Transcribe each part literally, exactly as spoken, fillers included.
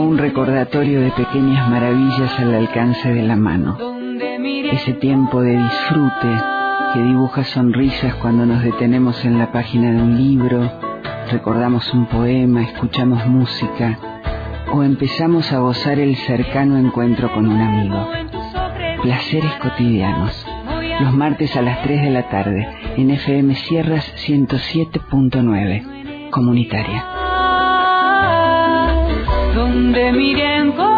un recordatorio de pequeñas maravillas al alcance de la mano. Ese tiempo de disfrute que dibuja sonrisas cuando nos detenemos en la página de un libro, recordamos un poema, escuchamos música o empezamos a gozar el cercano encuentro con un amigo. Placeres cotidianos, los martes a las tres de la tarde, en F M Sierras ciento siete punto nueve, comunitaria. Donde miré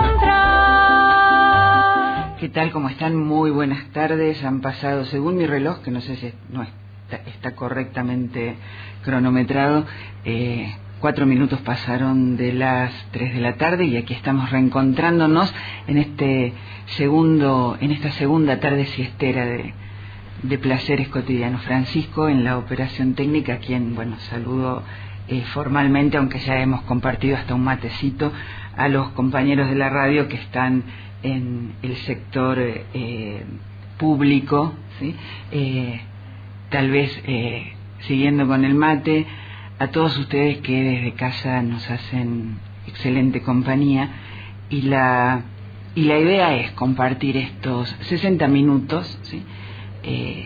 encontrar. ¿Qué tal? ¿Cómo están? Muy buenas tardes. Han pasado, según mi reloj, que no sé si no está, está correctamente cronometrado, eh, cuatro minutos pasaron de las tres de la tarde y aquí estamos reencontrándonos en este segundo, en esta segunda tarde siestera de, de Placeres Cotidianos. Francisco en la operación técnica, a quien, bueno, saludo eh, formalmente, aunque ya hemos compartido hasta un matecito, a los compañeros de la radio que están en el sector eh, público, ¿sí? eh, tal vez eh, siguiendo con el mate, a todos ustedes que desde casa nos hacen excelente compañía, y la y la idea es compartir estos sesenta minutos, ¿sí? eh,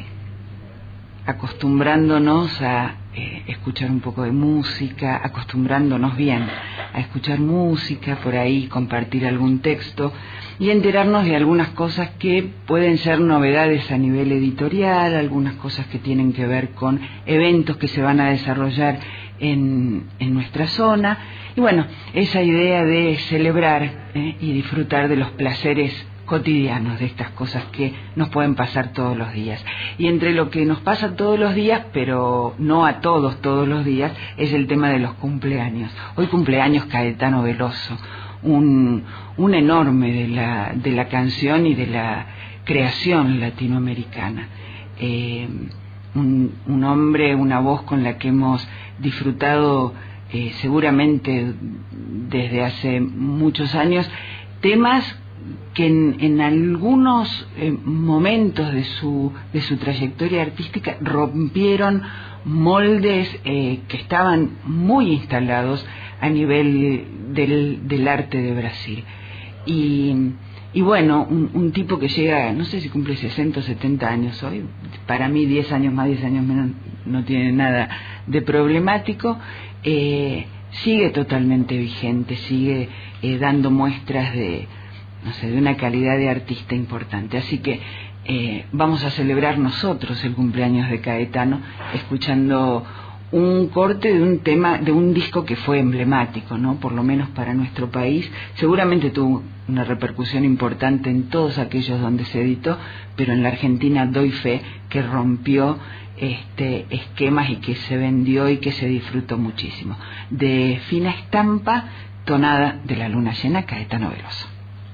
acostumbrándonos a eh, escuchar un poco de música, acostumbrándonos bien a escuchar música, por ahí compartir algún texto y enterarnos de algunas cosas que pueden ser novedades a nivel editorial, algunas cosas que tienen que ver con eventos que se van a desarrollar en, en nuestra zona, y bueno, esa idea de celebrar eh, y disfrutar de los placeres cotidianos, de estas cosas que nos pueden pasar todos los días. Y entre lo que nos pasa todos los días, pero no a todos todos los días, es el tema de los cumpleaños. Hoy cumpleaños Caetano Veloso, un, un enorme de la, de la canción y de la creación latinoamericana. Eh, un, un hombre, una voz con la que hemos disfrutado eh, seguramente desde hace muchos años, temas que en, en algunos eh, momentos de su de su trayectoria artística rompieron moldes eh, que estaban muy instalados a nivel del, del arte de Brasil. Y, y bueno, un, un tipo que llega, no sé si cumple sesenta o setenta años hoy, para mí diez años más, diez años menos no tiene nada de problemático, eh, sigue totalmente vigente, sigue eh, dando muestras de no sé, de una calidad de artista importante. Así que eh, vamos a celebrar nosotros el cumpleaños de Caetano escuchando un corte de un tema, de un disco que fue emblemático, ¿no? Por lo menos para nuestro país. Seguramente tuvo una repercusión importante en todos aquellos donde se editó, pero en la Argentina doy fe que rompió este esquemas y que se vendió y que se disfrutó muchísimo. De fina estampa, tonada de la luna llena, Caetano Veloso.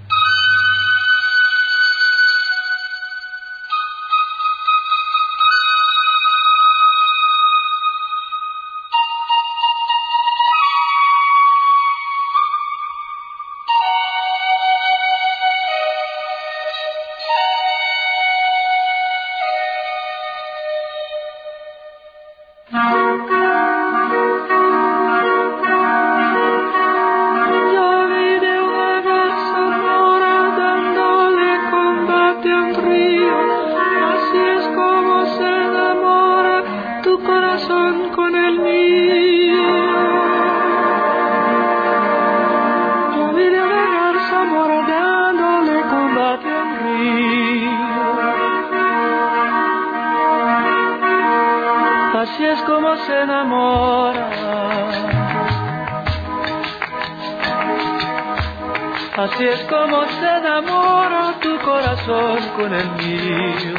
Así es como se enamora tu corazón con el mío,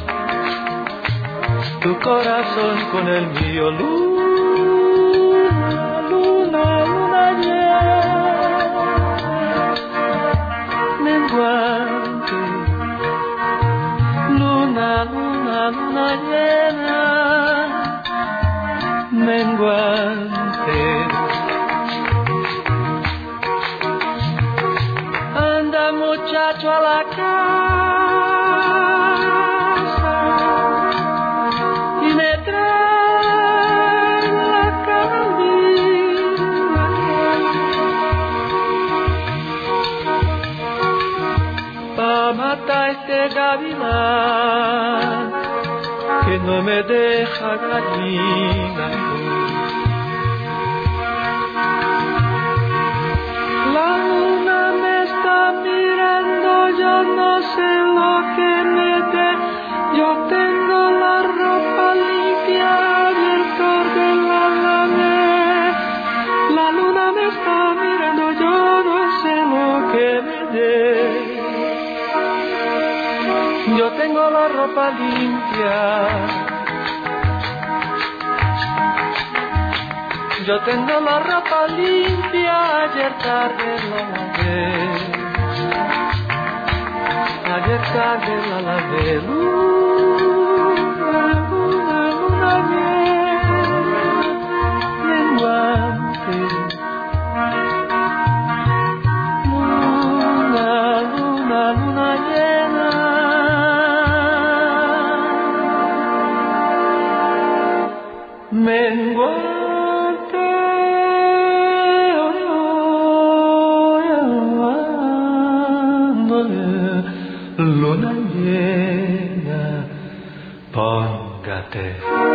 tu corazón con el mío. Luna, luna, luna llena, menguante. Luna, luna, luna llena, menguante. Muchacho a la casa y me trae la candila. que no me deja gallina. La luna me está mirando, yo no sé lo que me dé. Yo tengo la ropa limpia y el cargo la lavé. La luna me está mirando, yo no sé lo que me dé. Yo tengo la ropa limpia, yo tengo la ropa limpia, ayer tarde la lavé, ayer tarde la lavé. Luna, luna, luna menguante, luna, luna, luna llena. Menguante, luna llena, póngate.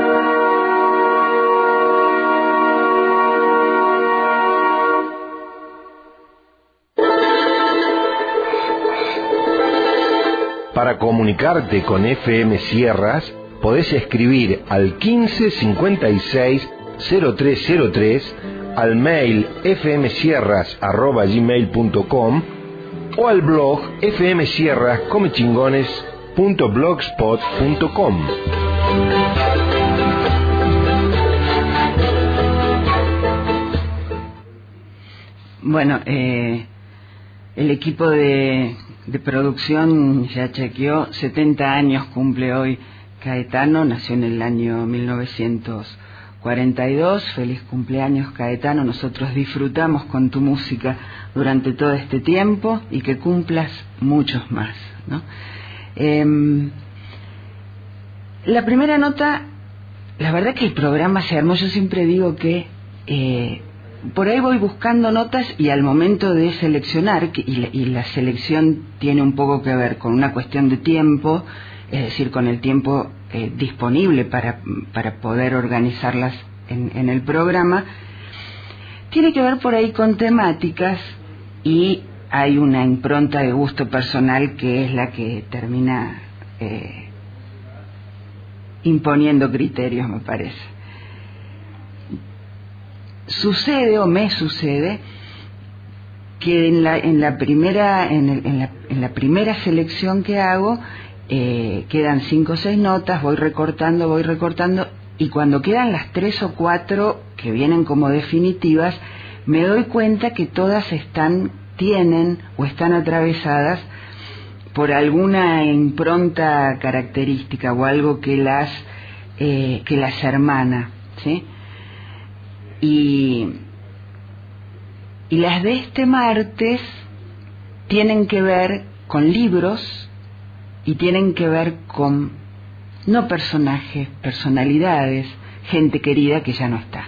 Para comunicarte con F M Sierras, podés escribir al quince cincuenta y seis cero tres cero tres, al mail fmsierras arroba gmail punto com o al blog fmsierras comechingones punto blogspot punto com. Bueno, eh, el equipo de, de producción ya chequeó, setenta años cumple hoy Caetano, nació en el año mil novecientos cuarenta y dos, feliz cumpleaños Caetano, nosotros disfrutamos con tu música durante todo este tiempo y que cumplas muchos más, ¿no? Eh, la primera nota, la verdad que el programa se armó, yo siempre digo que eh, por ahí voy buscando notas y al momento de seleccionar, y la, y la selección tiene un poco que ver con una cuestión de tiempo, es decir, con el tiempo eh, disponible para, para poder organizarlas en, en el programa, tiene que ver por ahí con temáticas y hay una impronta de gusto personal que es la que termina eh, imponiendo criterios, me parece. Sucede o me sucede que en la, en la primera en, el, en, la, en la primera selección que hago Eh, quedan cinco o seis notas, voy recortando, voy recortando, y cuando quedan las tres o cuatro que vienen como definitivas, me doy cuenta que todas están, tienen o están atravesadas por alguna impronta característica o algo que las eh, que las hermana, ¿sí? Y, y las de este martes tienen que ver con libros y tienen que ver con, no personajes, personalidades, gente querida que ya no está.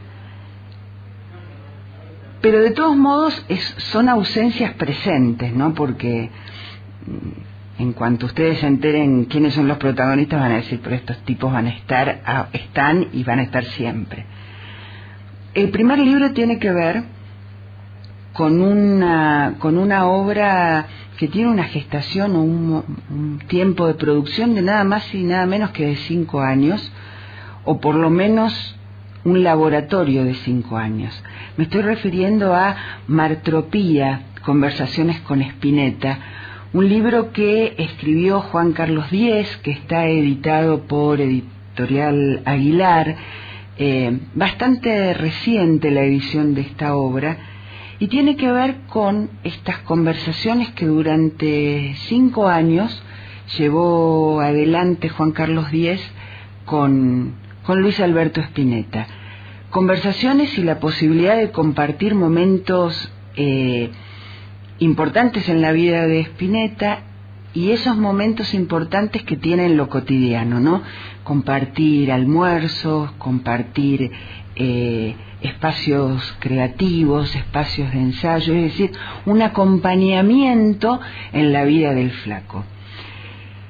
Pero de todos modos es, son ausencias presentes, ¿no? Porque en cuanto ustedes se enteren quiénes son los protagonistas van a decir, pero estos tipos van a estar, a, están y van a estar siempre. El primer libro tiene que ver con una, con una obra que tiene una gestación o un, un tiempo de producción de nada más y nada menos que de cinco años, o por lo menos un laboratorio de cinco años. Me estoy refiriendo a Martropía, Conversaciones con Spinetta, un libro que escribió Juan Carlos Diez, que está editado por Editorial Aguilar, eh, bastante reciente la edición de esta obra, y tiene que ver con estas conversaciones que durante cinco años llevó adelante Juan Carlos Diez con, con Luis Alberto Spinetta. Conversaciones y la posibilidad de compartir momentos eh, importantes en la vida de Spinetta y esos momentos importantes que tiene en lo cotidiano, ¿no? Compartir almuerzos, compartir eh, espacios creativos, espacios de ensayo, es decir, un acompañamiento en la vida del flaco.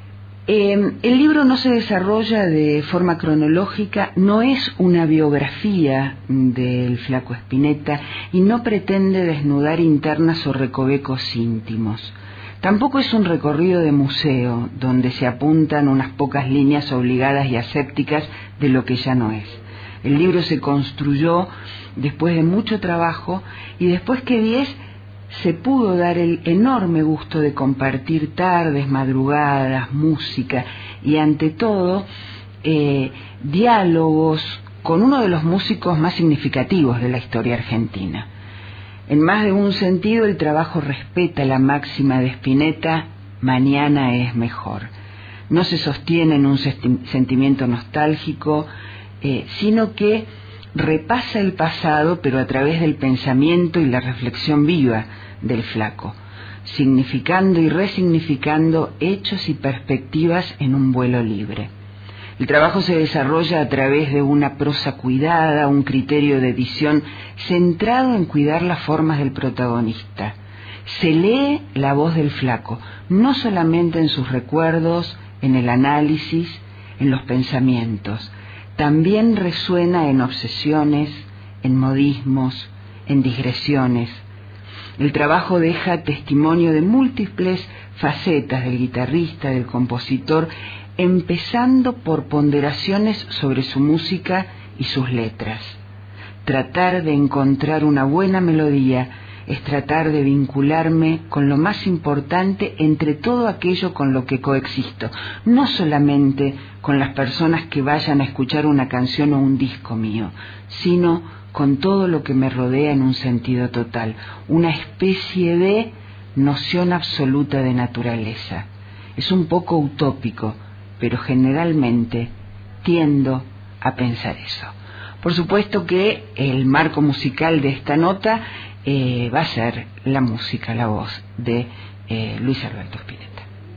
Eh, el libro no se desarrolla de forma cronológica, no es una biografía del Flaco Spinetta y no pretende desnudar internas o recovecos íntimos. Tampoco es un recorrido de museo donde se apuntan unas pocas líneas obligadas y asépticas de lo que ya no es. El libro se construyó después de mucho trabajo y después que Diez se pudo dar el enorme gusto de compartir tardes, madrugadas, música y ante todo eh, diálogos con uno de los músicos más significativos de la historia argentina. En más de un sentido el trabajo respeta la máxima de Spinetta, mañana es mejor. No se sostiene en un sentimiento nostálgico, eh, sino que repasa el pasado, pero a través del pensamiento y la reflexión viva del Flaco, significando y resignificando hechos y perspectivas en un vuelo libre. El trabajo se desarrolla a través de una prosa cuidada, un criterio de edición centrado en cuidar las formas del protagonista. Se lee la voz del Flaco, no solamente en sus recuerdos, en el análisis, en los pensamientos, también resuena en obsesiones, en modismos, en digresiones. El trabajo deja testimonio de múltiples facetas del guitarrista, del compositor, empezando por ponderaciones sobre su música y sus letras. Tratar de encontrar una buena melodía es tratar de vincularme con lo más importante entre todo aquello con lo que coexisto, no solamente con las personas que vayan a escuchar una canción o un disco mío, sino con todo lo que me rodea en un sentido total, una especie de noción absoluta de naturaleza. Es un poco utópico, pero generalmente tiendo a pensar eso. Por supuesto que el marco musical de esta nota eh, va a ser la música, la voz de eh, Luis Alberto Spinetta.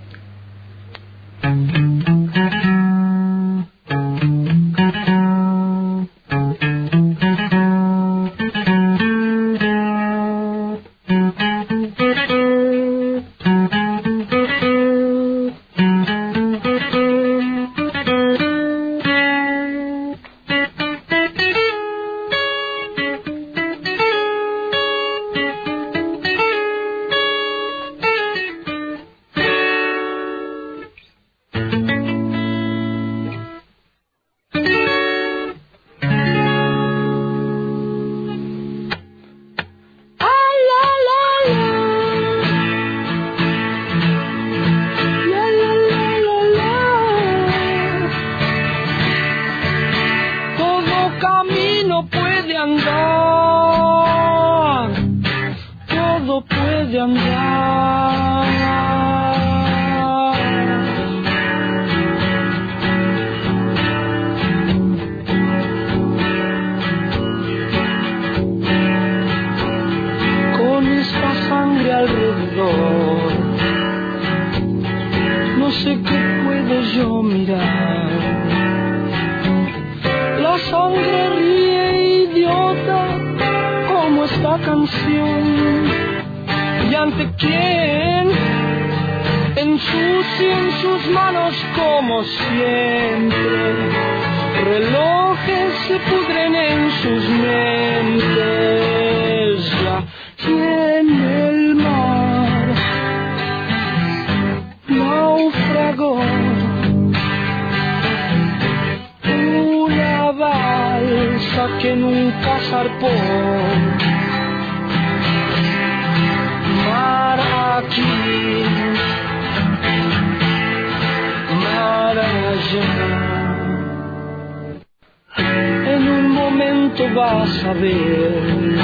Vas a ver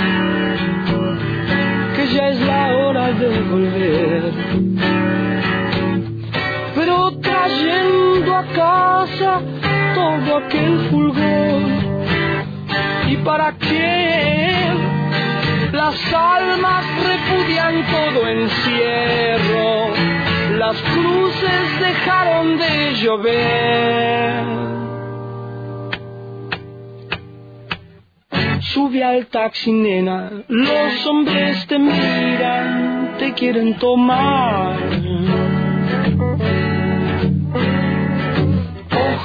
que ya es la hora de volver, pero trayendo a casa todo aquel fulgor. ¿Y para qué? Las almas repudian todo encierro, las cruces dejaron de llover. Sube al taxi, nena, los hombres te miran, te quieren tomar.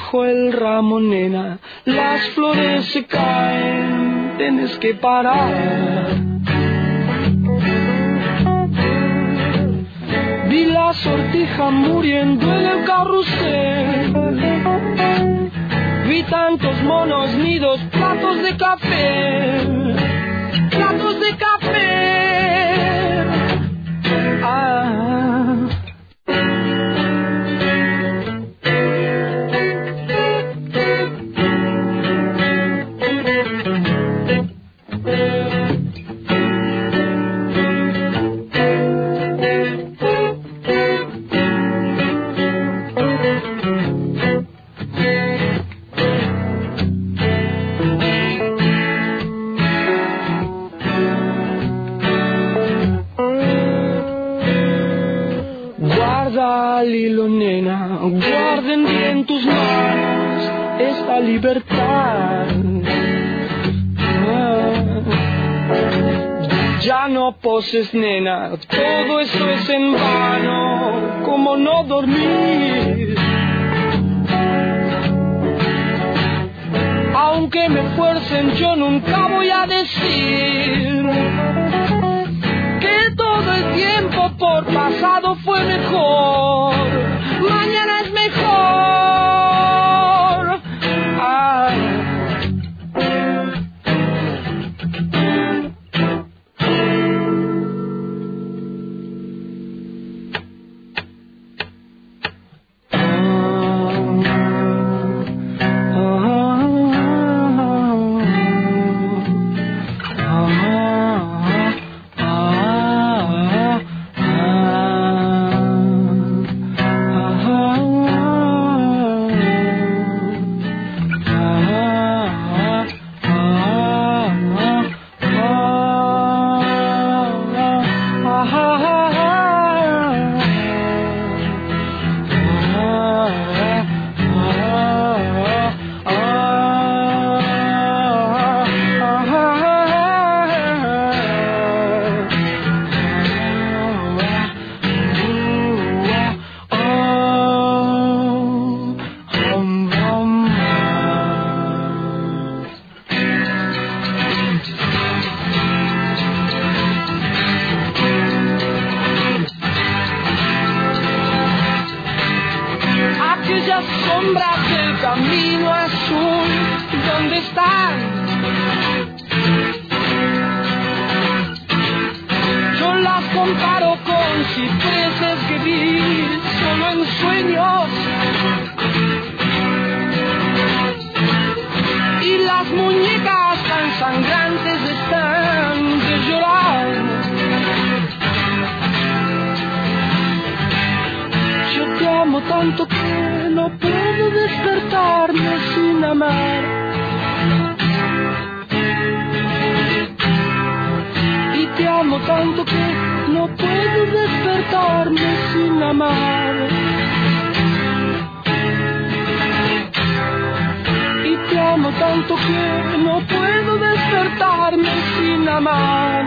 dejo el ramo, nena, las flores se caen, tienes que parar. Vi la sortija muriendo en el carrusel, vi tantos monos, nidos, platos de café, platos de café. Ah. Al hilo, nena, guarden bien tus manos esta libertad. Ah, ya no poses, nena, todo eso es en vano, como no dormir. Aunque me fuercen, yo nunca voy a decir que todo el tiempo por pasado fue mejor, mañana es mejor. Ah. Tanto que no puedo despertarme sin amar. Y te amo tanto que no puedo despertarme sin amar. Y te amo tanto que no puedo despertarme sin amar.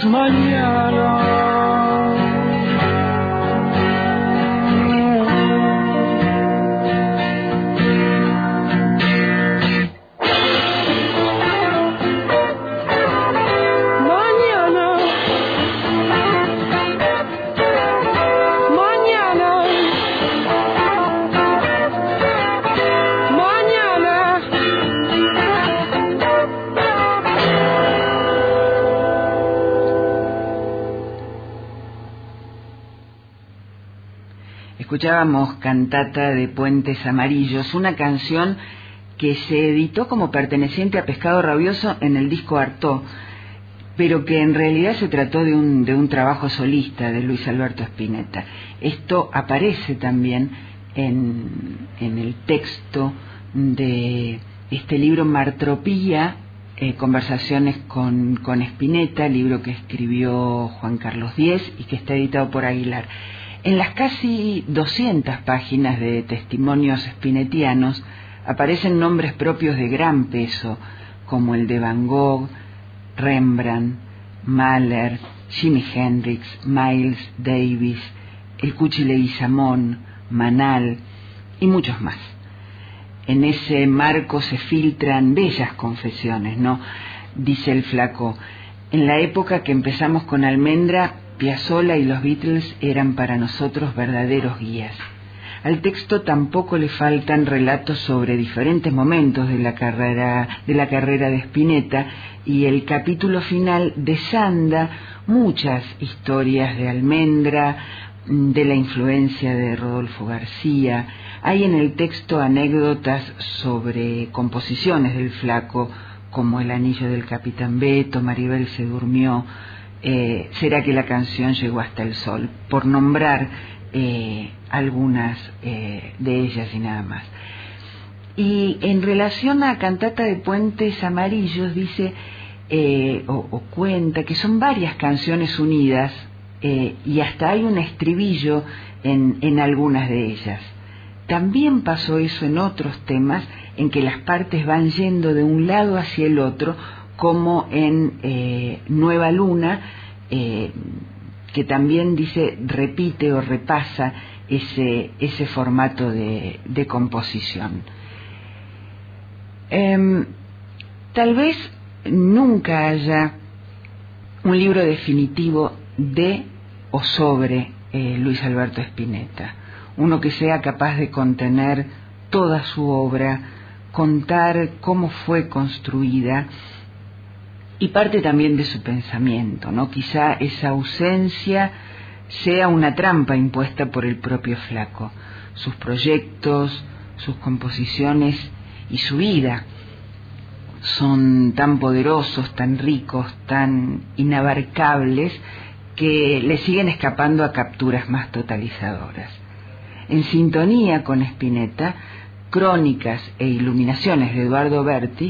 mañana. Escuchábamos Cantata de Puentes Amarillos, una canción que se editó como perteneciente a Pescado Rabioso en el disco Artaud, pero que en realidad se trató de un, de un trabajo solista de Luis Alberto Spinetta. Esto aparece también en, en el texto de este libro Martropía, eh, Conversaciones con, con Spinetta, libro que escribió Juan Carlos Diez y que está editado por Aguilar. En las casi doscientas páginas de testimonios spinettianos aparecen nombres propios de gran peso, como el de Van Gogh, Rembrandt, Mahler, Jimi Hendrix, Miles Davis, el Cuchi Leguizamón, Manal y muchos más. En ese marco se filtran bellas confesiones, ¿no? Dice el Flaco: en la época que empezamos con Almendra, Piazzolla y los Beatles eran para nosotros verdaderos guías. Al texto tampoco le faltan relatos sobre diferentes momentos de la carrera de la carrera de Spinetta, y el capítulo final desanda muchas historias de Almendra, de la influencia de Rodolfo García. Hay en el texto anécdotas sobre composiciones del Flaco, como El anillo del Capitán Beto, Maribel se durmió, Eh, será que la canción llegó hasta el sol, por nombrar eh, algunas eh, de ellas y nada más. Y en relación a Cantata de Puentes Amarillos dice eh, o, o cuenta que son varias canciones unidas eh, y hasta hay un estribillo en, en algunas de ellas. También pasó eso en otros temas en que las partes van yendo de un lado hacia el otro, como en eh, Nueva Luna, eh, que también dice repite o repasa ese, ese formato de, de composición. Eh, tal vez nunca haya un libro definitivo de o sobre eh, Luis Alberto Spinetta, uno que sea capaz de contener toda su obra, contar cómo fue construida y parte también de su pensamiento, ¿no? Quizá esa ausencia sea una trampa impuesta por el propio Flaco. Sus proyectos, sus composiciones y su vida son tan poderosos, tan ricos, tan inabarcables, que le siguen escapando a capturas más totalizadoras. En sintonía con Spinetta, Crónicas e Iluminaciones de Eduardo Berti,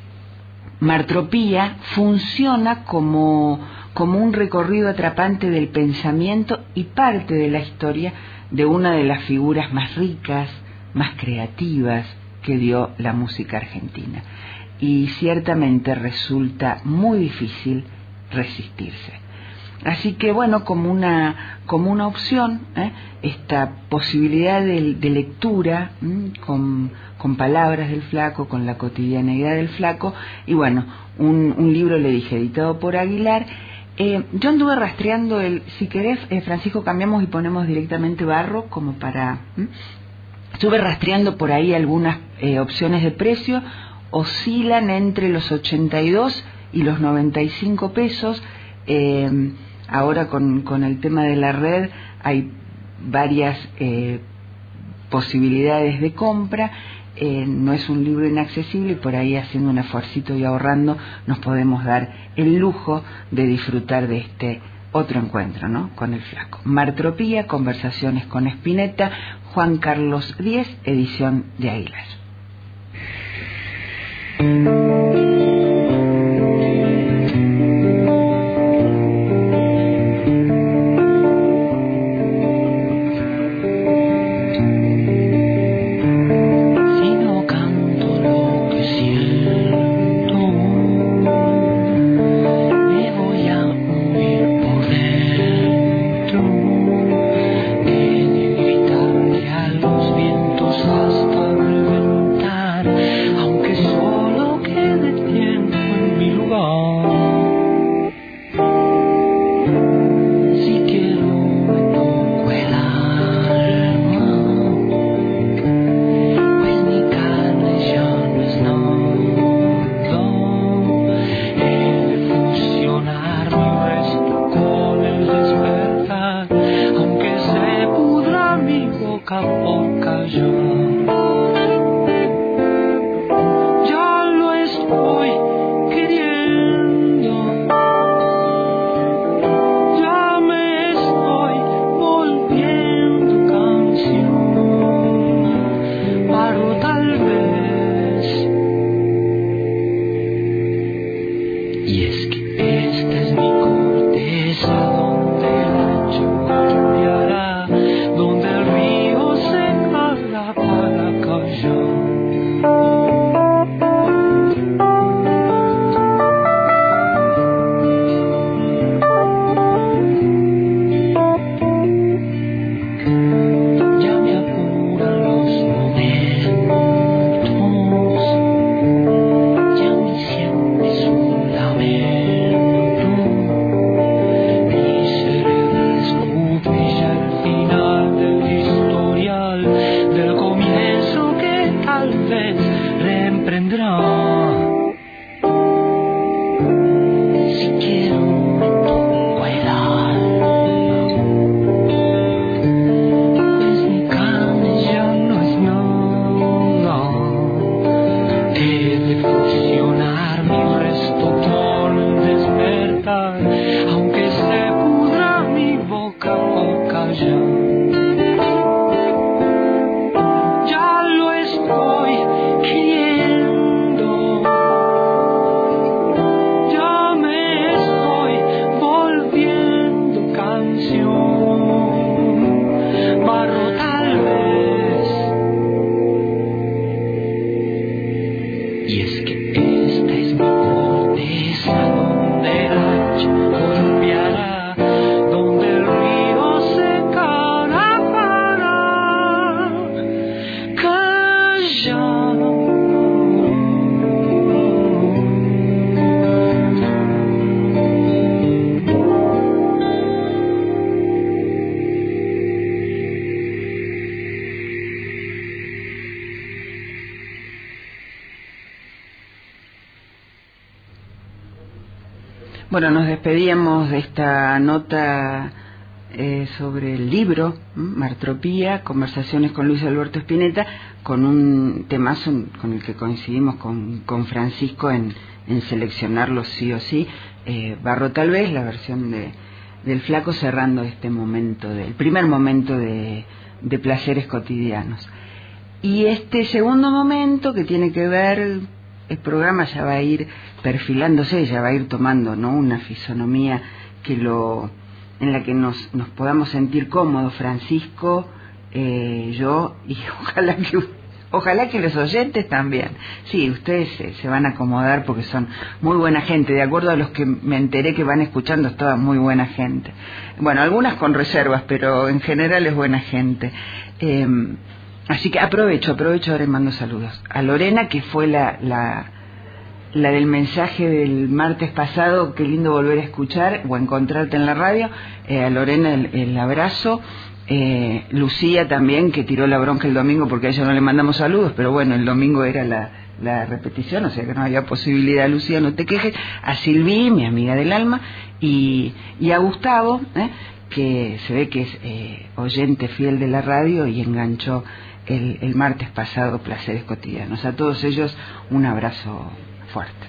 Martropía funciona como, como un recorrido atrapante del pensamiento y parte de la historia de una de las figuras más ricas, más creativas que dio la música argentina. Y ciertamente resulta muy difícil resistirse. Así que bueno, como una, como una opción, ¿eh? esta posibilidad de, de lectura ¿eh? con, con palabras del Flaco, con la cotidianeidad del Flaco, y bueno, un, un libro, le dije, editado por Aguilar. Eh, yo anduve rastreando el, si querés, eh, Francisco, cambiamos y ponemos directamente Barro, como para... ¿eh? Estuve rastreando por ahí algunas eh, opciones de precio, oscilan entre los ochenta y dos y los noventa y cinco pesos. Eh, ahora con, con el tema de la red hay varias eh, posibilidades de compra. Eh, no es un libro inaccesible y por ahí, haciendo un esfuercito y ahorrando, nos podemos dar el lujo de disfrutar de este otro encuentro, ¿no?, con el Flaco. Martropía, Conversaciones con Spinetta, Juan Carlos Diez, edición de Aguilar. Me voy a huir. podrá. Si quiero me toco el alma, pues mi carne ya no es nada. He de fusionar mi resto por el despertar, aunque se pudra mi boca o callar. Bueno, nos despedíamos de esta nota eh, sobre el libro, ¿m? Martropía, conversaciones con Luis Alberto Spinetta, con un temazo con el que coincidimos con, con Francisco en, en seleccionarlo sí o sí, eh, Barro tal vez, la versión de, del Flaco, cerrando este momento, de, el primer momento de, de placeres cotidianos. Y este segundo momento que tiene que ver, el programa ya va a ir perfilándose, ya va a ir tomando, ¿no?, una fisonomía que lo, en la que nos, nos podamos sentir cómodos, Francisco, eh, yo y ojalá que ojalá que los oyentes también. Sí, ustedes se, se van a acomodar porque son muy buena gente, de acuerdo a los que me enteré que van escuchando, es toda muy buena gente. Bueno, algunas con reservas, pero en general es buena gente. Eh, Así que aprovecho, aprovecho ahora y mando saludos a Lorena, que fue la, la, la del mensaje del martes pasado, qué lindo volver a escuchar o encontrarte en la radio, eh, a Lorena el, el abrazo, eh, Lucía también, que tiró la bronca el domingo porque a ella no le mandamos saludos, pero bueno, el domingo era la, la repetición, o sea que no había posibilidad. Lucía, no te quejes, a Silvi, mi amiga del alma, y, y a Gustavo, eh, que se ve que es eh, oyente fiel de la radio y enganchó El, el martes pasado Placeres Cotidianos. A todos ellos un abrazo fuerte.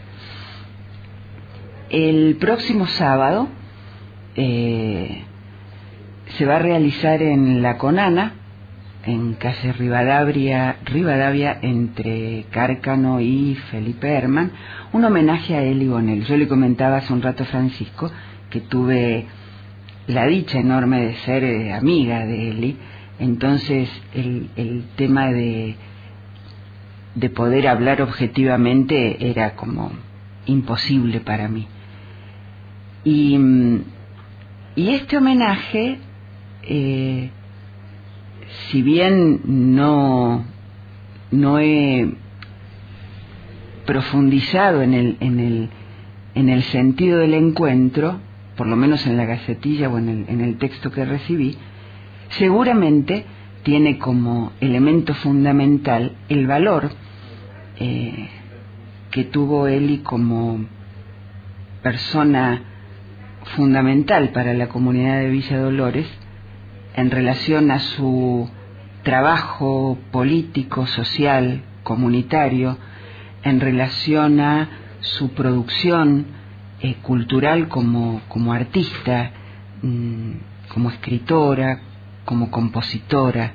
El próximo sábado eh, se va a realizar en La Conana, en calle Rivadavia, Rivadavia entre Cárcano y Felipe Herman, un homenaje a Eli Bonel. Yo le comentaba hace un rato a Francisco que tuve la dicha enorme de ser eh, amiga de Eli. Entonces el, el tema de, de poder hablar objetivamente era como imposible para mí. Y, y este homenaje, eh, si bien no, no he profundizado en el, en, el, en el sentido del encuentro, por lo menos en la gacetilla o en el, en el texto que recibí, seguramente tiene como elemento fundamental el valor eh, que tuvo Eli como persona fundamental para la comunidad de Villa Dolores en relación a su trabajo político, social, comunitario, en relación a su producción eh, cultural como, como artista, mmm, como escritora, como compositora,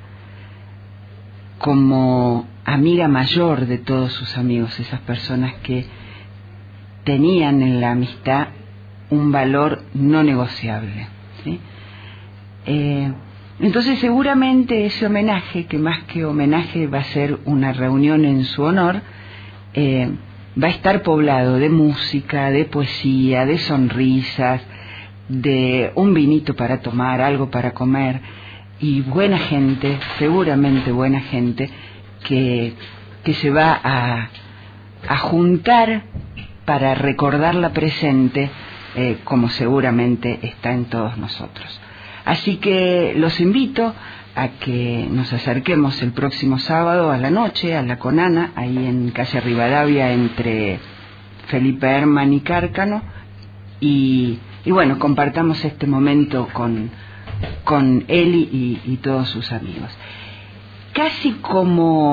como amiga mayor de todos sus amigos, esas personas que tenían en la amistad un valor no negociable, ¿sí? Eh, entonces seguramente ese homenaje, que más que homenaje va a ser una reunión en su honor, eh, va a estar poblado de música, de poesía, de sonrisas, de un vinito para tomar, algo para comer, y buena gente, seguramente buena gente, que, que se va a, a juntar para recordarla presente, eh, como seguramente está en todos nosotros. Así que los invito a que nos acerquemos el próximo sábado a la noche a la Conana, ahí en calle Rivadavia entre Felipe Hermann y Cárcano, y, y bueno, compartamos este momento con, con él y, y todos sus amigos. Casi como,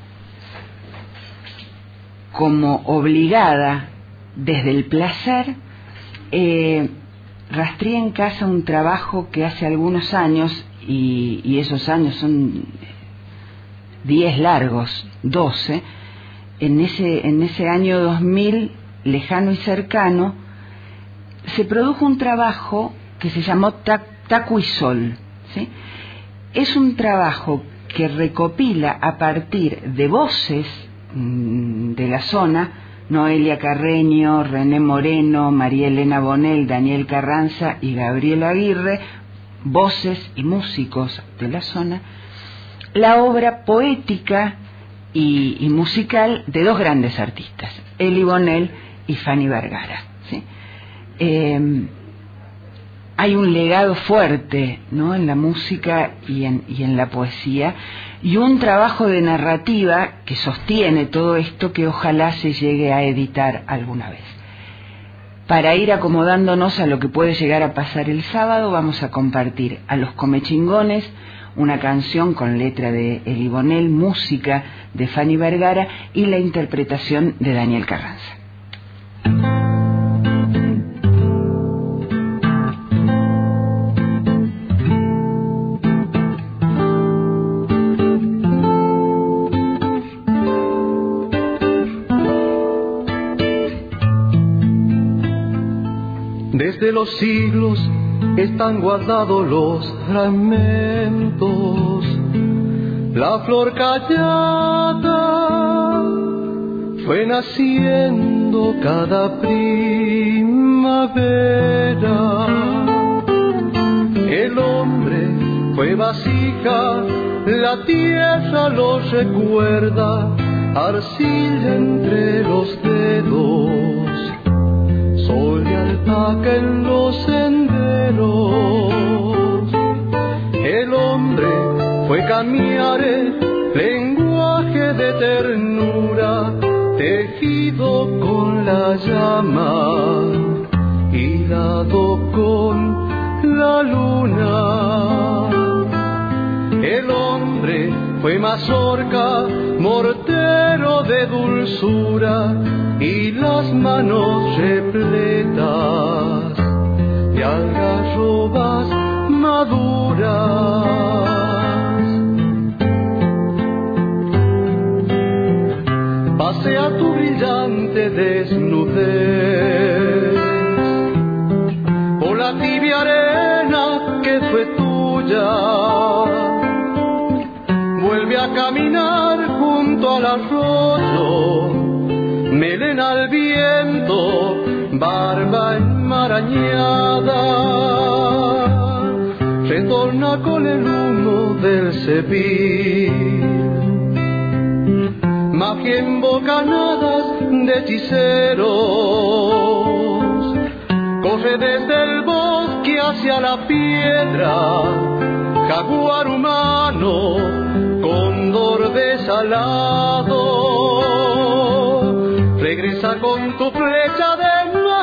como obligada desde el placer, eh, rastreé en casa un trabajo que hace algunos años, y, y esos años son diez largos, doce, en ese, en ese año dos mil, lejano y cercano, se produjo un trabajo que se llamó Tacu y Sol, ¿sí? Es un trabajo que recopila a partir de voces mmm, de la zona, Noelia Carreño, René Moreno, María Elena Bonel, Daniel Carranza y Gabriel Aguirre, voces y músicos de la zona, la obra poética y, y musical de dos grandes artistas, Eli Bonel y Fanny Vergara, ¿sí? Eh, hay un legado fuerte, ¿no?, en la música y en, y en la poesía, y un trabajo de narrativa que sostiene todo esto, que ojalá se llegue a editar alguna vez. Para ir acomodándonos a lo que puede llegar a pasar el sábado, vamos a compartir a Los Comechingones, una canción con letra de Eli Bonel, música de Fanny Vergara y la interpretación de Daniel Carranza. Desde los siglos están guardados los fragmentos. La flor callada fue naciendo cada primavera. El hombre fue vasija, la tierra lo recuerda, arcilla entre los dedos, sol y alpaca en los senderos. El hombre fue camiare, lenguaje de ternura, tejido con la llama, hilado con la luna. El hombre fue mazorca, mortero de dulzura, y las manos repletas de algarrobas maduras. Pasea tu brillante desnudez por la tibia arena que fue tuya. Vuelve a caminar junto al arroyo, melena al viento, barba enmarañada. Retorna con el humo del cepil, magia en bocanadas de hechiceros. Corre desde el bosque hacia la piedra, jaguar humano, cóndor desalado. Regresa con tu flecha de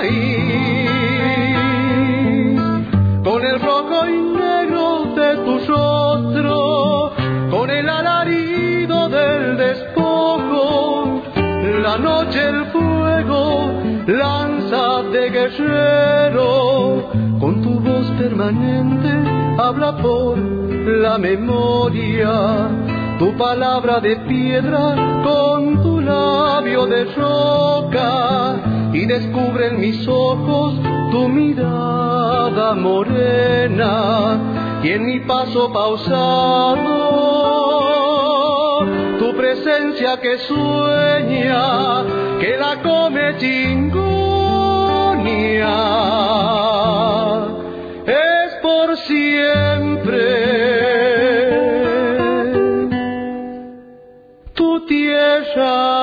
maíz, con el rojo y negro de tu rostro, con el alarido del despojo, la noche el fuego, lanza de guerrero. Con tu voz permanente habla por la memoria, tu palabra de piedra con tu labio de roca, y descubre en mis ojos tu mirada morena, y en mi paso pausado tu presencia que sueña, que la come chingonia. Es por siempre tu tierra.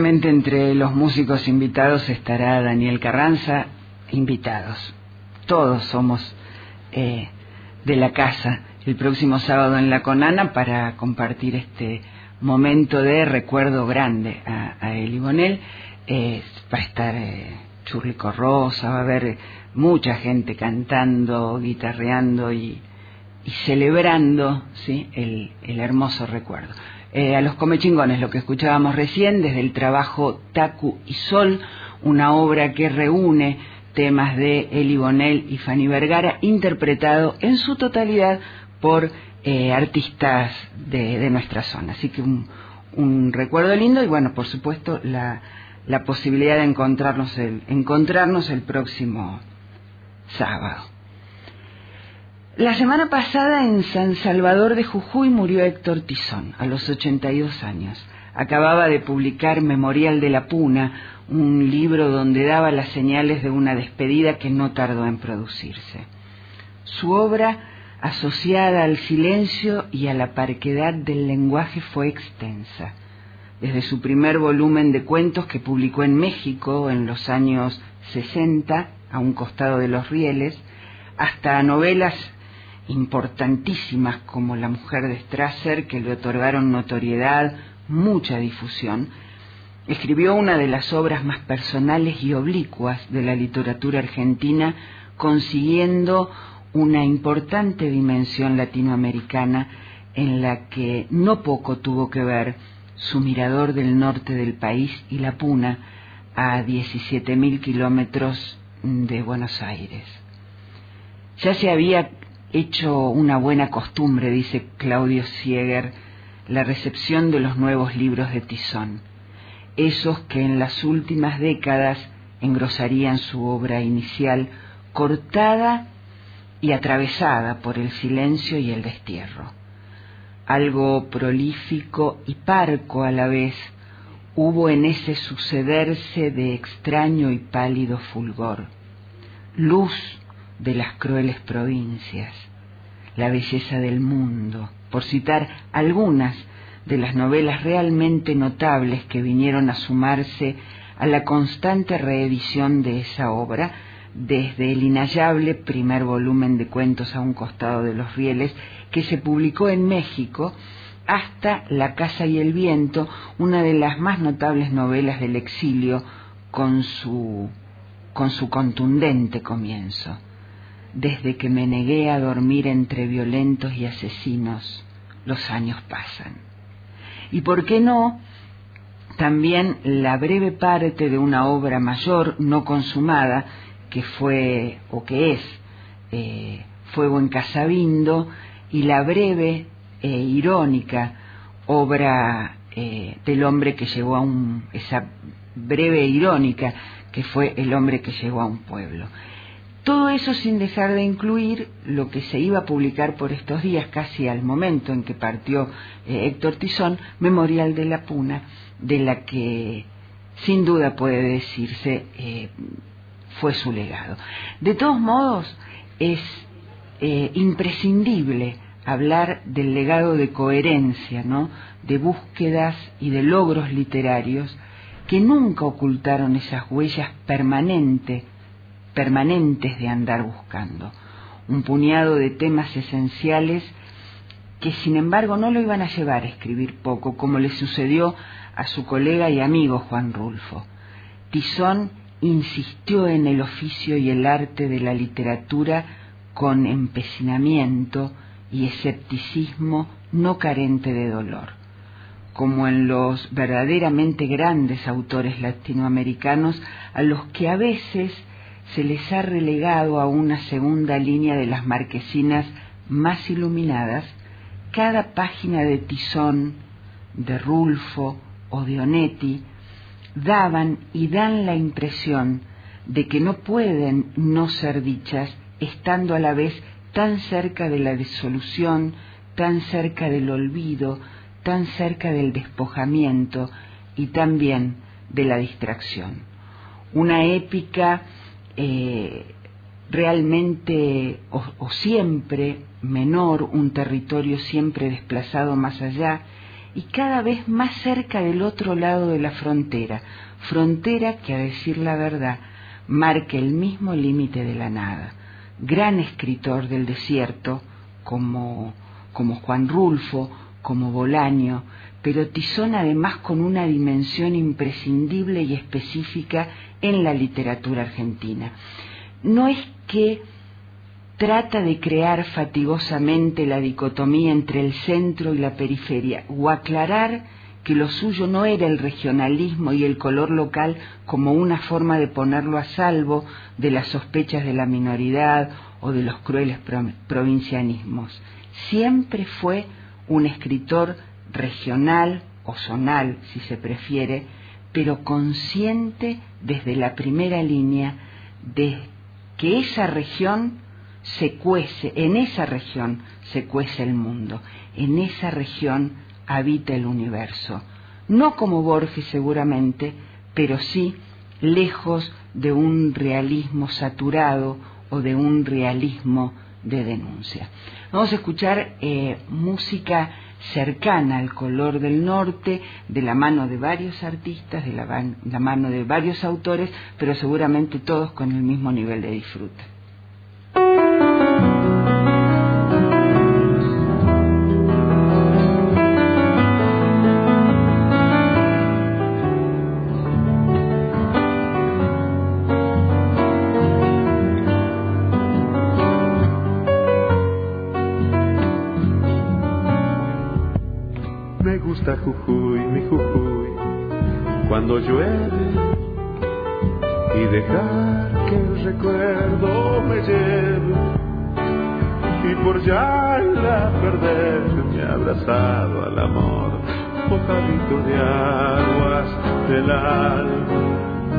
seguramente entre los músicos invitados estará Daniel Carranza, invitados. Todos somos eh, de la casa el próximo sábado en La Conana para compartir este momento de recuerdo grande a, a Elie Bonnell. Eh, va a estar eh, Churlico Rosa, va a haber mucha gente cantando, guitarreando y, y celebrando, ¿sí?, el, el hermoso recuerdo. Eh, a los Comechingones, lo que escuchábamos recién, desde el trabajo Tacu y Sol, una obra que reúne temas de Elie Bonnell y Fanny Vergara, interpretado en su totalidad por eh, artistas de, de nuestra zona. Así que un, un recuerdo lindo y, bueno, por supuesto, la, la posibilidad de encontrarnos el, encontrarnos el próximo sábado. La semana pasada en San Salvador de Jujuy murió Héctor Tizón, a los ochenta y dos años. Acababa de publicar Memorial de la Puna, un libro donde daba las señales de una despedida que no tardó en producirse. Su obra, asociada al silencio y a la parquedad del lenguaje, fue extensa. Desde su primer volumen de cuentos que publicó en México en los años sesenta, a un costado de los rieles, hasta novelas importantísimas como La mujer de Strasser, que le otorgaron notoriedad, mucha difusión. Escribió una de las obras más personales y oblicuas de la literatura argentina, consiguiendo una importante dimensión latinoamericana en la que no poco tuvo que ver su Mirador del norte del país y La Puna, a diecisiete mil kilómetros de Buenos Aires. Ya se había hecho una buena costumbre, dice Claudio Sieger, la recepción de los nuevos libros de Tizón, esos que en las últimas décadas engrosarían su obra inicial, cortada y atravesada por el silencio y el destierro. Algo prolífico y parco a la vez hubo en ese sucederse de extraño y pálido fulgor, luz de las crueles provincias, la belleza del mundo, por citar algunas de las novelas realmente notables que vinieron a sumarse a la constante reedición de esa obra, desde el inhallable primer volumen de cuentos a un costado de los rieles, que se publicó en México, hasta La casa y el viento, una de las más notables novelas del exilio, con su, con su contundente comienzo. Desde que me negué a dormir entre violentos y asesinos, los años pasan. Y por qué no, también la breve parte de una obra mayor no consumada, que fue, o que es, eh, Fuego en Casabindo, y la breve e irónica obra eh, del hombre que llegó a un, esa breve e irónica que fue El hombre que llegó a un pueblo. Todo eso sin dejar de incluir lo que se iba a publicar por estos días, casi al momento en que partió eh, Héctor Tizón, Memorial de la Puna, de la que sin duda puede decirse eh, fue su legado. De todos modos, es eh, imprescindible hablar del legado de coherencia, ¿no?, de búsquedas y de logros literarios que nunca ocultaron esas huellas permanentes, permanentes de andar buscando. Un puñado de temas esenciales que sin embargo no lo iban a llevar a escribir poco, como le sucedió a su colega y amigo Juan Rulfo. Tizón insistió en el oficio y el arte de la literatura con empecinamiento y escepticismo no carente de dolor. Como en los verdaderamente grandes autores latinoamericanos, a los que a veces se les ha relegado a una segunda línea de las marquesinas más iluminadas, cada página de Tizón, de Rulfo o de Onetti daban y dan la impresión de que no pueden no ser dichas, estando a la vez tan cerca de la disolución, tan cerca del olvido, tan cerca del despojamiento y también de la distracción. Una épica eh, realmente o, o siempre menor, un territorio siempre desplazado más allá, y cada vez más cerca del otro lado de la frontera, frontera que, a decir la verdad, marca el mismo límite de la nada. Gran escritor del desierto, como, como Juan Rulfo, como Bolaño, pero Tizón además con una dimensión imprescindible y específica en la literatura argentina. No es que trata de crear fatigosamente la dicotomía entre el centro y la periferia, o aclarar que lo suyo no era el regionalismo y el color local como una forma de ponerlo a salvo de las sospechas de la minoridad o de los crueles provincianismos. Siempre fue un escritor regional o zonal, si se prefiere, pero consciente desde la primera línea de que esa región se cuece, en esa región se cuece el mundo, en esa región habita el universo. No como Borges seguramente, pero sí lejos de un realismo saturado o de un realismo de denuncia. Vamos a escuchar eh, música cercana al color del norte, de la mano de varios artistas, de la, van, la mano de varios autores, pero seguramente todos con el mismo nivel de disfrute. Me gusta Jujuy, mi Jujuy, cuando llueve y dejar que el recuerdo me lleve y por ya la perder me ha abrazado al amor, mojadito de aguas del alma.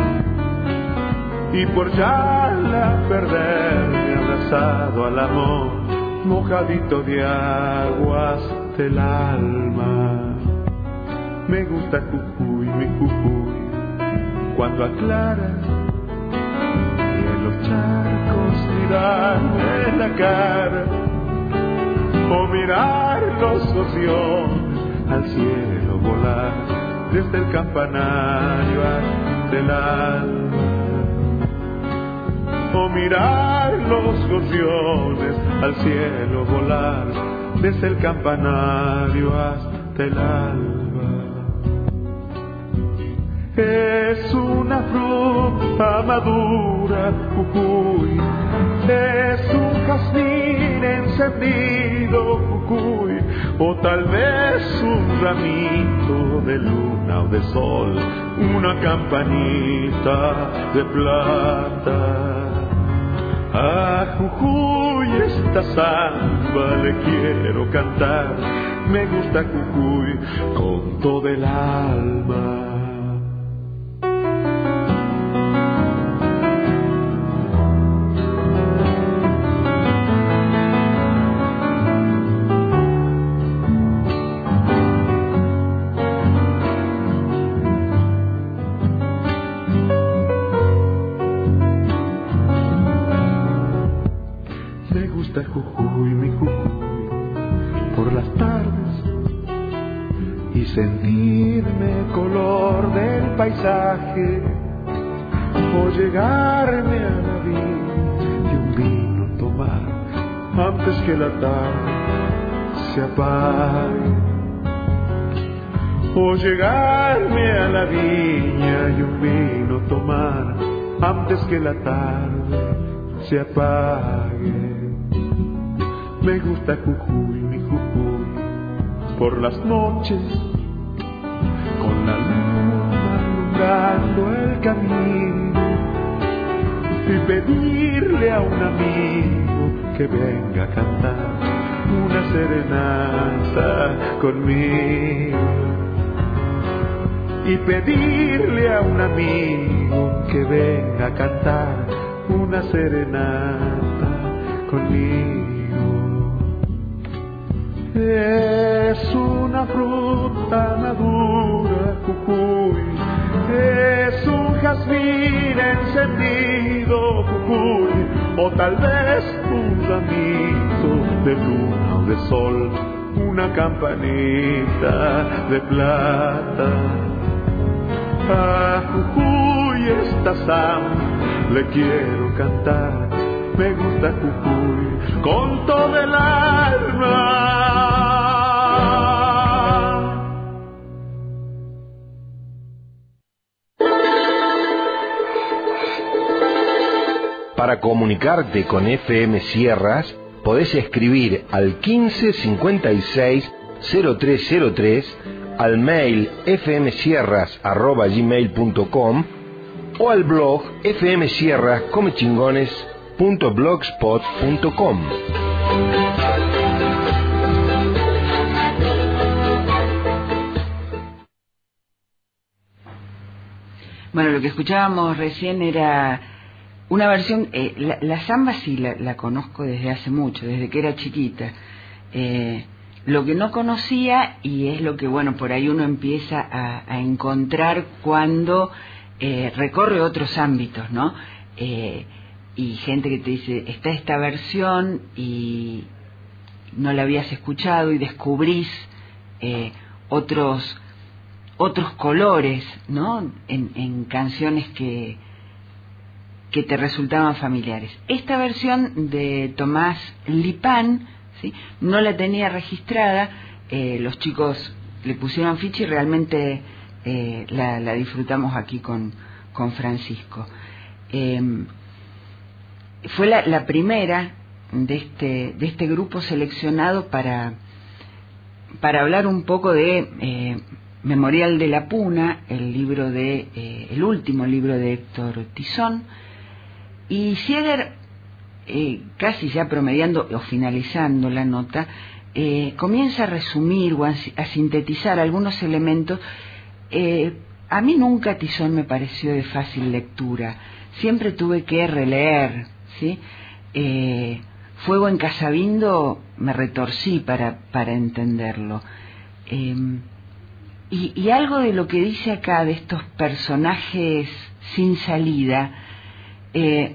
Y por ya la perder me ha abrazado al amor, mojadito de aguas del alma. Me gusta Jujuy, mi Jujuy, cuando aclara y en los charcos mirarme la cara o mirar los socios al cielo volar desde el campanario hasta el alma, o mirar los gorriones al cielo volar desde el campanario hasta el alba. Es una fruta madura, Jujuy, es un jazmín encendido, Jujuy, o tal vez un ramito de luna o de sol, una campanita de plata. A Jujuy esta samba le quiero cantar, me gusta Jujuy con todo el alma. Jujuy, mi Jujuy, por las tardes y sentirme color del paisaje, o llegarme a la vida y un vino tomar antes que la tarde se apague, o llegarme a la viña y un vino tomar antes que la tarde se apague. Me gusta Jujuy, mi Jujuy, por las noches, con la luna alumbrando el camino, y pedirle a un amigo que venga a cantar una serenata conmigo, y pedirle a un amigo que venga a cantar una serenata conmigo. Es una fruta madura, Jujuy, es un jazmín encendido, Jujuy, o tal vez un ramito de luna o de sol, una campanita de plata. A Jujuy esta samba le quiero cantar, me gusta Jujuy con todo el alma. Para comunicarte con F M Sierras, podés escribir al quince cincuenta y seis cero tres cero tres, al mail fmsierras arroba gmail punto com o al blog fmsierras come chingones punto blogspot punto com. Bueno, lo que escuchábamos recién era una versión, eh, la, la samba sí la, la conozco desde hace mucho, desde que era chiquita. Eh, lo que no conocía, y es lo que, bueno, por ahí uno empieza a, a encontrar cuando eh, recorre otros ámbitos, ¿no? Eh, y gente que te dice, está esta versión y no la habías escuchado y descubrís eh, otros otros colores, ¿no? En, en canciones que que te resultaban familiares. Esta versión de Tomás Lipán, ¿sí?, no la tenía registrada, eh, los chicos le pusieron ficha y realmente eh, la, la disfrutamos aquí con, con Francisco. Eh, fue la, la primera de este, de este grupo seleccionado para, para hablar un poco de eh, Memorial de la Puna, el libro de, eh, el último libro de Héctor Tizón. Y Siegher, eh, casi ya promediando o finalizando la nota, eh, comienza a resumir o a, a sintetizar algunos elementos. Eh, a mí nunca Tizón me pareció de fácil lectura, siempre tuve que releer, ¿sí? Eh, Fuego en Casabindo me retorcí para, para entenderlo. Eh, y, y algo de lo que dice acá de estos personajes sin salida, Eh,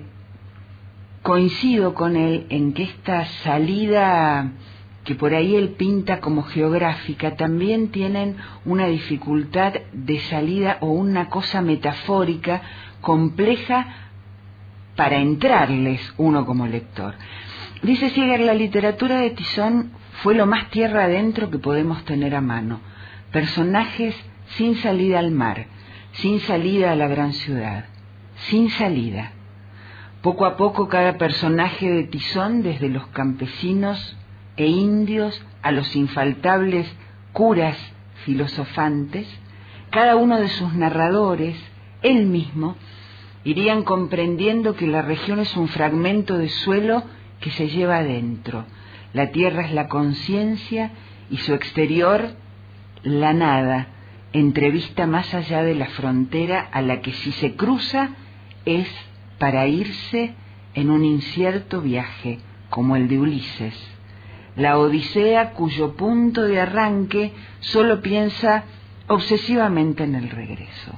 coincido con él en que esta salida que por ahí él pinta como geográfica también tienen una dificultad de salida o una cosa metafórica compleja para entrarles uno como lector. Dice Siegher, la literatura de Tizón fue lo más tierra adentro que podemos tener a mano. Personajes sin salida al mar, sin salida a la gran ciudad, sin salida. Poco a poco cada personaje de Tizón, desde los campesinos e indios a los infaltables curas filosofantes, cada uno de sus narradores, él mismo, irían comprendiendo que la región es un fragmento de suelo que se lleva adentro. La tierra es la conciencia y su exterior la nada, entrevista más allá de la frontera a la que si se cruza es para irse en un incierto viaje, como el de Ulises. La Odisea cuyo punto de arranque solo piensa obsesivamente en el regreso.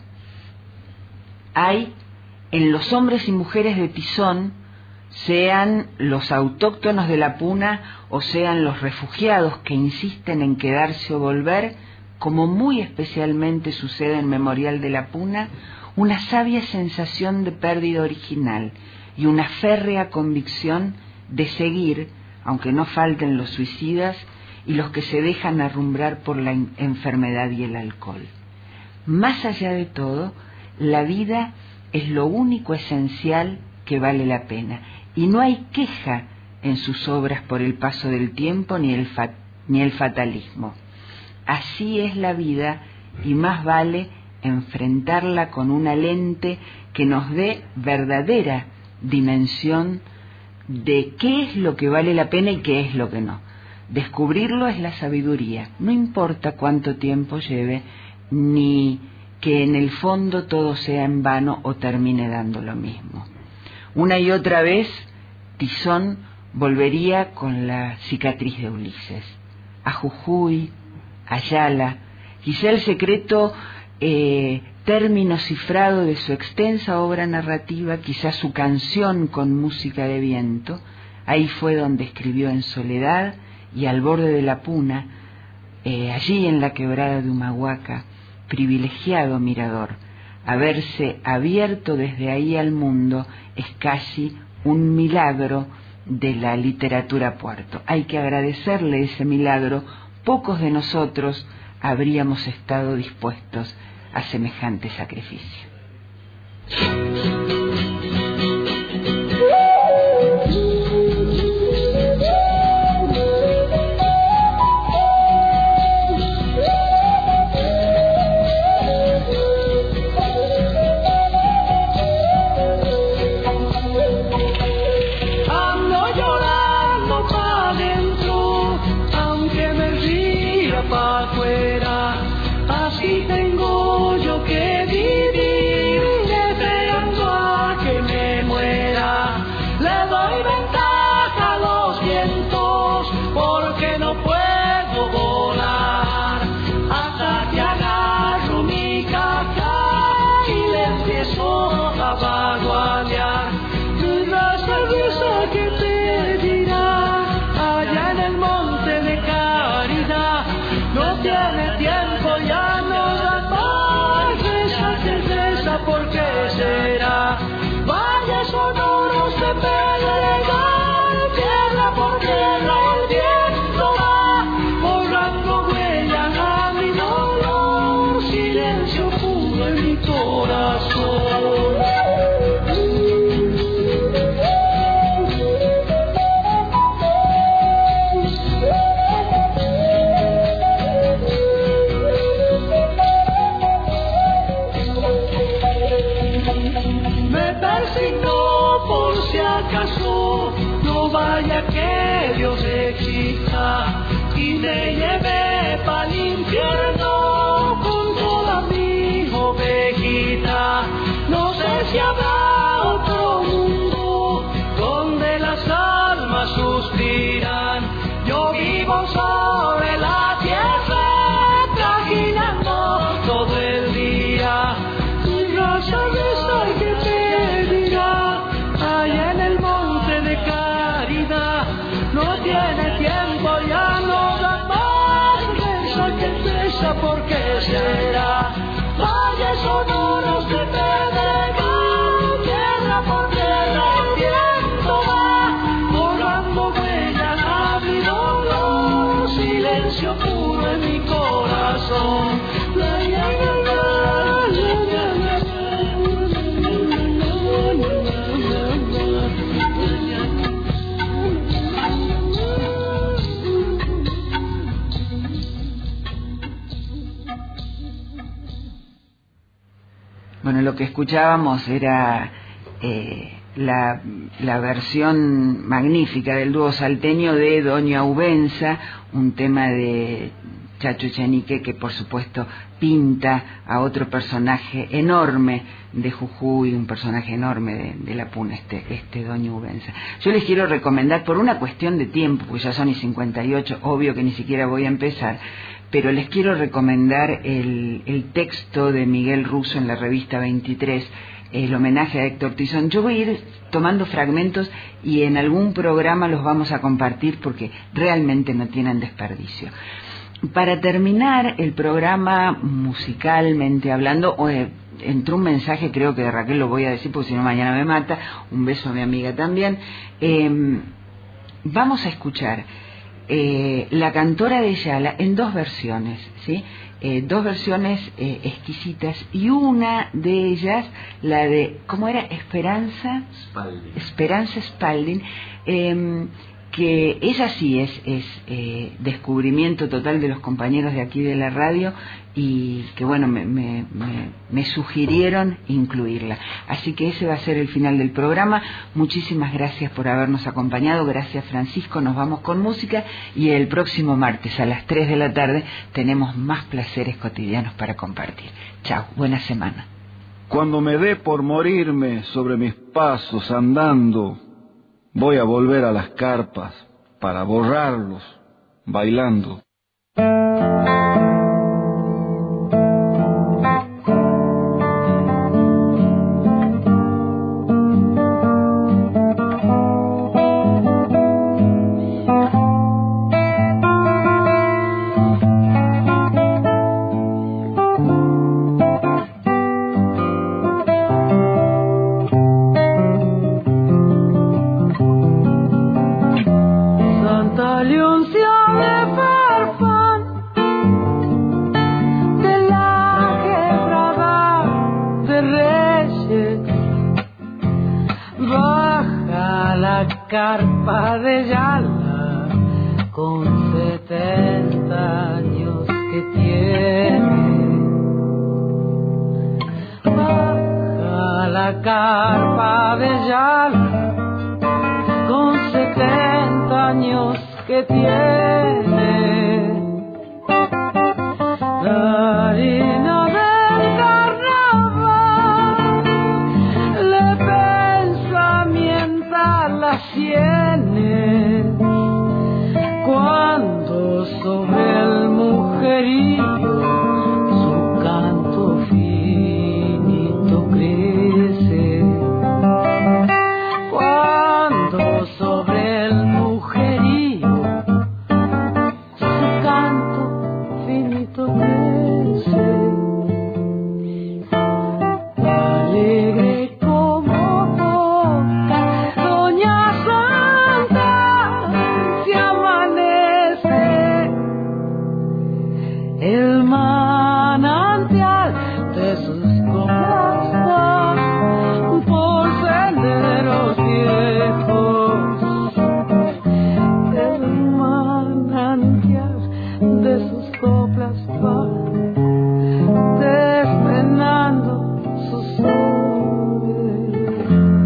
Hay en los hombres y mujeres de Tizón, sean los autóctonos de la Puna o sean los refugiados que insisten en quedarse o volver, como muy especialmente sucede en Memorial de la Puna, una sabia sensación de pérdida original y una férrea convicción de seguir, aunque no falten los suicidas y los que se dejan arrumbrar por la enfermedad y el alcohol. Más allá de todo, la vida es lo único esencial que vale la pena, y no hay queja en sus obras por el paso del tiempo ni el, fa- ni el fatalismo. Así es la vida, y más vale enfrentarla con una lente que nos dé verdadera dimensión de qué es lo que vale la pena y qué es lo que no. Descubrirlo es la sabiduría, no importa cuánto tiempo lleve, ni que en el fondo todo sea en vano o termine dando lo mismo. Una y otra vez, Tizón volvería con la cicatriz de Ulises, a Jujuy, a Yala, quizá el secreto eh, término cifrado de su extensa obra narrativa, quizá su canción con música de viento. Ahí fue donde escribió En soledad y Al borde de la Puna, eh, allí en la quebrada de Humahuaca, privilegiado mirador. Haberse abierto desde ahí al mundo es casi un milagro de la literatura puerto. Hay que agradecerle ese milagro. Pocos de nosotros habríamos estado dispuestos a semejante sacrificio. Bueno, lo que escuchábamos era eh, la, la versión magnífica del dúo salteño de Doña Ubenza, un tema de Chacho Echenique que por supuesto pinta a otro personaje enorme de Jujuy, un personaje enorme de, de la Puna, este, este Doña Ubenza. Yo les quiero recomendar, por una cuestión de tiempo, pues ya son y cincuenta y ocho, obvio que ni siquiera voy a empezar, pero les quiero recomendar el, el texto de Miguel Russo en la revista veintitrés, el homenaje a Héctor Tizón. Yo voy a ir tomando fragmentos y en algún programa los vamos a compartir porque realmente no tienen desperdicio. Para terminar el programa, musicalmente hablando, eh, entró un mensaje, creo que de Raquel, lo voy a decir porque si no mañana me mata, un beso a mi amiga también. Eh, vamos a escuchar Eh, La Cantora de Yala en dos versiones, ¿sí? Eh, dos versiones eh, exquisitas, y una de ellas, la de, ¿cómo era? Esperanza Spalding, Esperanza Spalding eh, que ella sí es, es eh, descubrimiento total de los compañeros de aquí de la radio, y que bueno, me, me, me, me sugirieron incluirla. Así que ese va a ser el final del programa. Muchísimas gracias por habernos acompañado. Gracias, Francisco. Nos vamos con música y el próximo martes a las tres de la tarde tenemos más placeres cotidianos para compartir. Chao, buena semana. Cuando me dé por morirme sobre mis pasos andando, voy a volver a las carpas para borrarlos bailando. Hay unción de farfán de la quebrada de Reyes, baja la carpa de Yala con setenta años que tiene. Baja la carpa de Yala con setenta años que tiene. La harina del carnaval le pensamienta las sienes cuando sobre el mujerío su canto finito crece. Cuando sobre el mujerío su canto finito crece. Alegre como poca doña Santa se amanece. El manantial de sus coplas va por senderos viejos. El manantial de sus coplas va desvenando sus soles.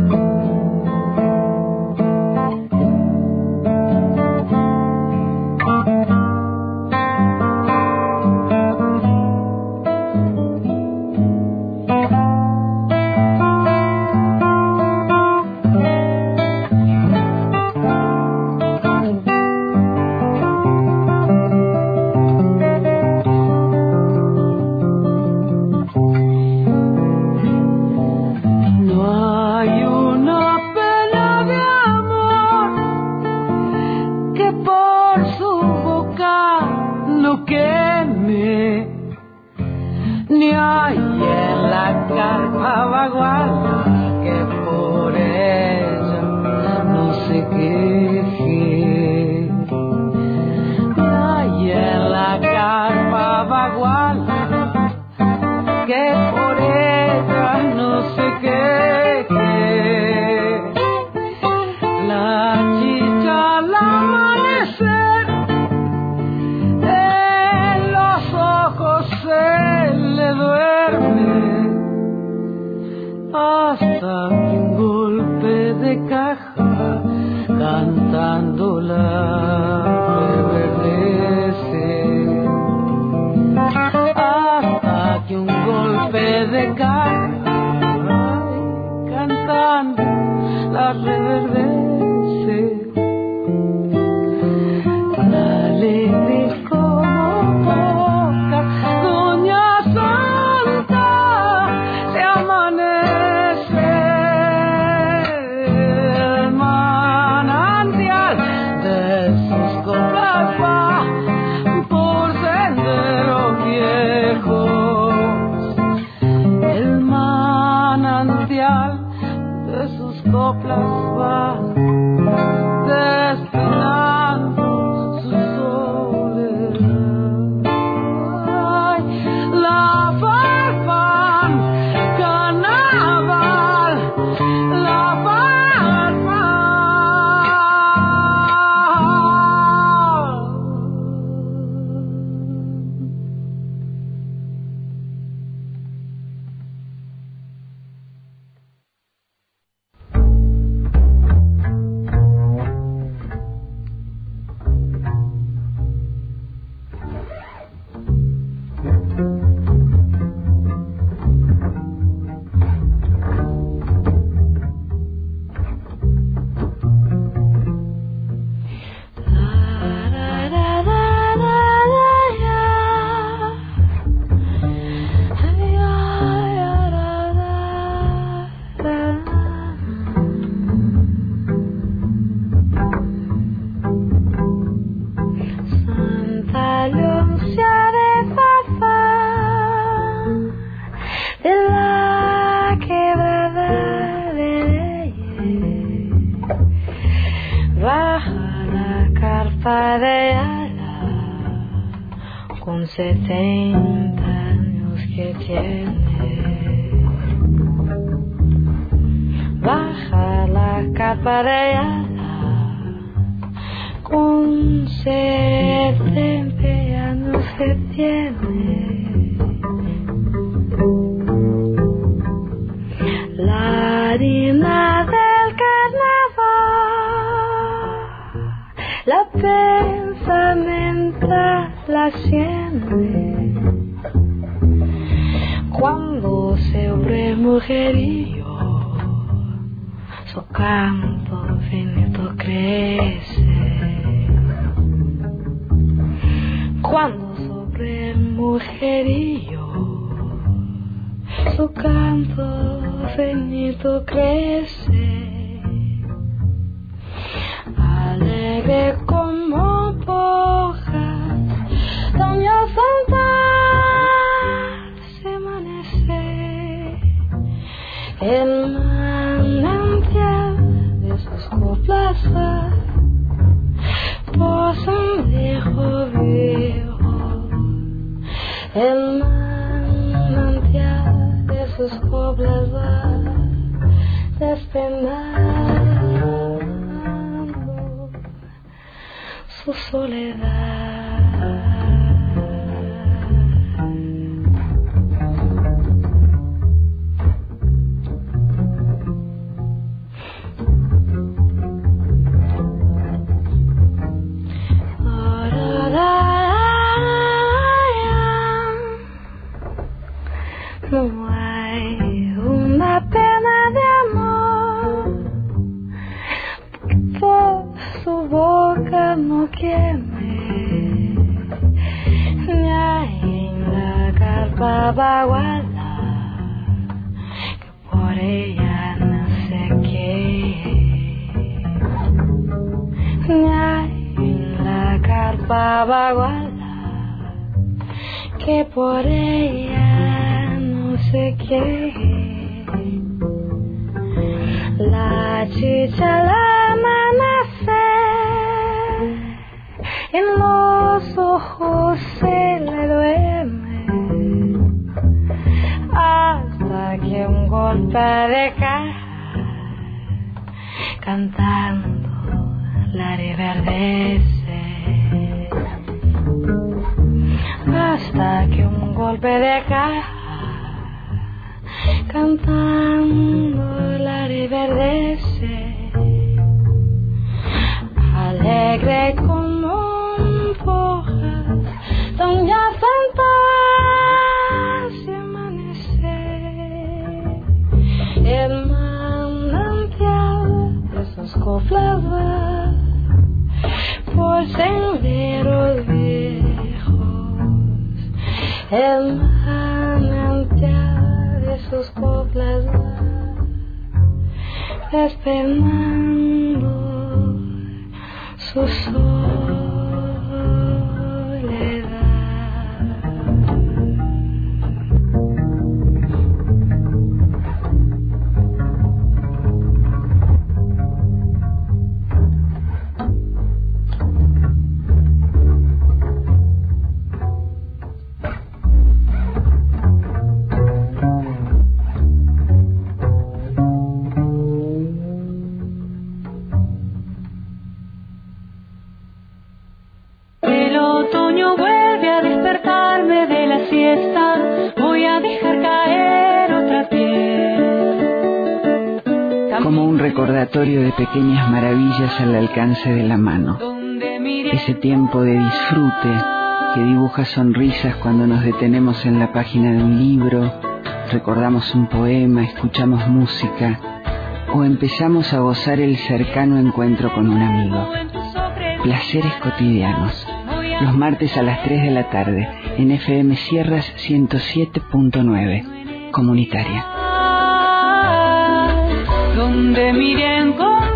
No hay una pena de amor que por su boca no queme, ni hay en la carpa baguala que por ella no se queje. Ni hay en la carpa baguala que por ella no se queje. La chicha al amanecer en los ojos se le duerme hasta que un golpe de caja cantándola reverdece. Hasta que un golpe de caja ay, cantando la reverdece. Alegre como poca doña Santa se amanece. El manantial de sus coplas va por senderos viejos. El manantial de sus coplas va carpa de ala, con setenta años que tiene. Baja la carpa de ala, con setenta años que tiene. La harina del carnaval la pensa mientras la siente. Cuando se obre mujerillo, su canto finito crece. Cuando sobre mujerillo, su canto finito crece. Alegre como pojas, doña Santa se amanece. El manantial de sus coplas va por sendejo viejo. El manantial de sus coplas va despeinando su soledad. No hay una pena de amor, por su boca no queme, ni hay en la carpa baguala, que por ella no sé qué, ni hay en la carpa baguala, que por ella sé que la chicha la amanecer, en los ojos se le duerme, hasta que un golpe de caja cantando la reverdece, hasta que un golpe de caja cantando la reverdece. Alegre como un fojas, doña Santa se amanece. El manantial de sus coplas va por senderos viejos. El manantial de sus coplas va despeinando su soledad. Como un recordatorio de pequeñas maravillas al alcance de la mano. Ese tiempo de disfrute que dibuja sonrisas cuando nos detenemos en la página de un libro, recordamos un poema, escuchamos música o empezamos a gozar el cercano encuentro con un amigo. Placeres cotidianos. Los martes a las tres de la tarde en F M Sierras ciento siete punto nueve, comunitaria. Donde miren con